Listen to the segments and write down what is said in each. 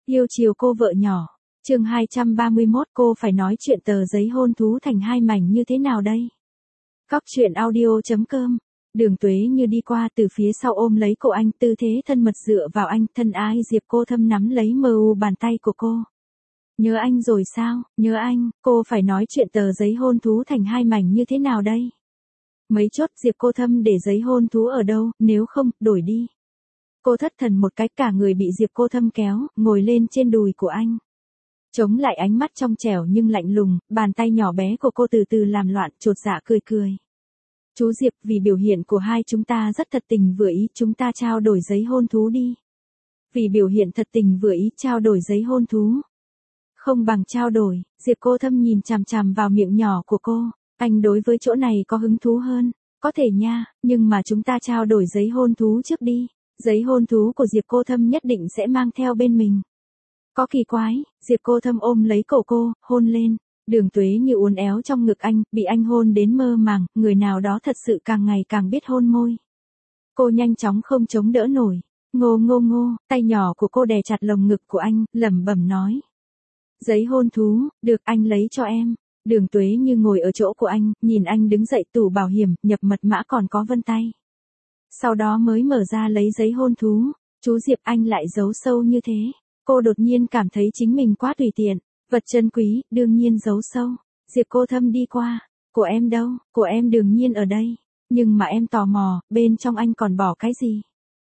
Yêu chiều cô vợ nhỏ. Chương 231, cô phải nói chuyện tờ giấy hôn thú thành hai mảnh như thế nào đây? Cóc truyện audio.com. Đường Tuế Như đi qua từ phía sau ôm lấy cổ anh, tư thế thân mật dựa vào anh, thân ái Diệp Cô Thâm nắm lấy mờ u bàn tay của cô. Nhớ anh rồi sao? Nhớ anh, cô phải nói chuyện tờ giấy hôn thú thành hai mảnh như thế nào đây? Mấy chốt Diệp Cô Thâm để giấy hôn thú ở đâu, nếu không, đổi đi. Cô thất thần một cái, cả người bị Diệp Cô Thâm kéo, ngồi lên trên đùi của anh. Chống lại ánh mắt trong trẻo nhưng lạnh lùng, bàn tay nhỏ bé của cô từ từ làm loạn, chột dạ cười cười. Chú Diệp, vì biểu hiện của hai chúng ta rất thật tình vừa ý, chúng ta trao đổi giấy hôn thú đi. Vì biểu hiện thật tình vừa ý, trao đổi giấy hôn thú. Không bằng trao đổi. Diệp Cô Thâm nhìn chằm chằm vào miệng nhỏ của cô. Anh đối với chỗ này có hứng thú hơn. Có thể nha, nhưng mà chúng ta trao đổi giấy hôn thú trước đi. Giấy hôn thú của Diệp Cô Thâm nhất định sẽ mang theo bên mình. Có kỳ quái. Diệp Cô Thâm ôm lấy cổ cô, hôn lên. Đường Tuế Như uốn éo trong ngực anh, bị anh hôn đến mơ màng, người nào đó thật sự càng ngày càng biết hôn môi. Cô nhanh chóng không chống đỡ nổi. Ngô ngô ngô, tay nhỏ của cô đè chặt lồng ngực của anh, lẩm bẩm nói. Giấy hôn thú, được, anh lấy cho em. Đường Tuế Như ngồi ở chỗ của anh, nhìn anh đứng dậy tủ bảo hiểm, nhập mật mã còn có vân tay. Sau đó mới mở ra lấy giấy hôn thú. Chú Diệp, anh lại giấu sâu như thế. Cô đột nhiên cảm thấy chính mình quá tùy tiện. Vật chân quý, đương nhiên giấu sâu. Diệp Cô Thâm đi qua. Của em đâu? Của em đương nhiên ở đây. Nhưng mà em tò mò, bên trong anh còn bỏ cái gì?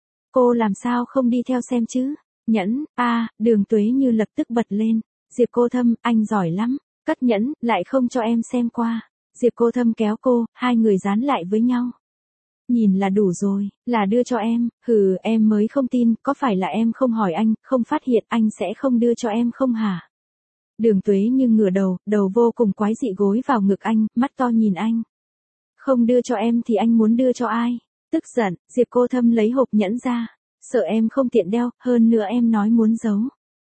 Cô làm sao không đi theo xem chứ? Nhẫn, Đường Tuế Như lập tức bật lên. Diệp Cô Thâm, anh giỏi lắm. Cất nhẫn, lại không cho em xem qua. Diệp Cô Thâm kéo cô, hai người dán lại với nhau. Nhìn là đủ rồi, là đưa cho em. Hừ, em mới không tin, có phải là em không hỏi anh, không phát hiện anh sẽ không đưa cho em không hả? Đường Tuế Như ngửa đầu vô cùng quái dị gối vào ngực anh, mắt to nhìn anh. Không đưa cho em thì anh muốn đưa cho ai? Tức giận, Diệp Cô Thâm lấy hộp nhẫn ra. Sợ em không tiện đeo, hơn nữa em nói muốn giấu.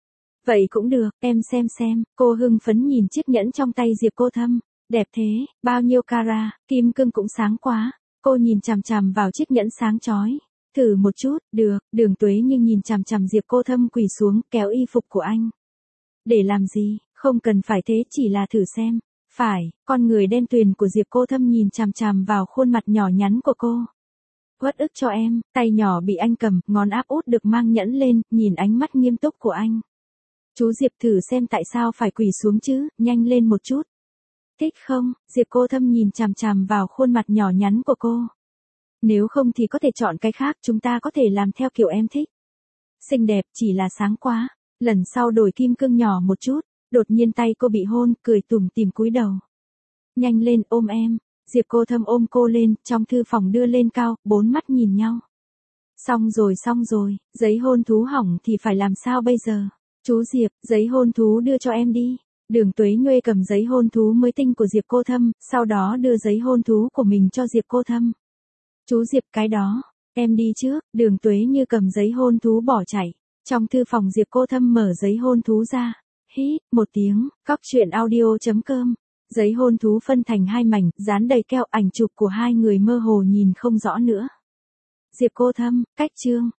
Vậy cũng được, em xem. Cô hưng phấn nhìn chiếc nhẫn trong tay Diệp Cô Thâm. Đẹp thế, bao nhiêu carat, kim cương cũng sáng quá. Cô nhìn chằm chằm vào chiếc nhẫn sáng chói. Thử một chút, được. Đường Tuế Như nhìn chằm chằm Diệp Cô Thâm quỳ xuống, kéo y phục của anh. Để làm gì? Không cần phải thế, chỉ là thử xem. Phải, con người đen tuyền của Diệp Cô Thâm nhìn chằm chằm vào khuôn mặt nhỏ nhắn của cô. Uất ức cho em, tay nhỏ bị anh cầm, ngón áp út được mang nhẫn lên, nhìn ánh mắt nghiêm túc của anh. Chú Diệp, thử xem tại sao phải quỳ xuống chứ, nhanh lên một chút. Thích không? Diệp Cô Thâm nhìn chằm chằm vào khuôn mặt nhỏ nhắn của cô. Nếu không thì có thể chọn cái khác, chúng ta có thể làm theo kiểu em thích. Xinh đẹp, chỉ là sáng quá. Lần sau đổi kim cương nhỏ một chút. Đột nhiên tay cô bị hôn, cười tủm tỉm cúi đầu. Nhanh lên, ôm em. Diệp Cô Thâm ôm cô lên, trong thư phòng đưa lên cao, bốn mắt nhìn nhau. Xong rồi, giấy hôn thú hỏng thì phải làm sao bây giờ? Chú Diệp, giấy hôn thú đưa cho em đi. Đường Tuế Như cầm giấy hôn thú mới tinh của Diệp Cô Thâm, sau đó đưa giấy hôn thú của mình cho Diệp Cô Thâm. Chú Diệp, cái đó, em đi trước. Đường Tuế Như cầm giấy hôn thú bỏ chạy. Trong thư phòng Diệp Cô Thâm mở giấy hôn thú ra. Hí, một tiếng, cóc truyện audio.com. Giấy hôn thú phân thành hai mảnh, dán đầy keo, ảnh chụp của hai người mơ hồ nhìn không rõ nữa. Diệp Cô Thâm, cách chương.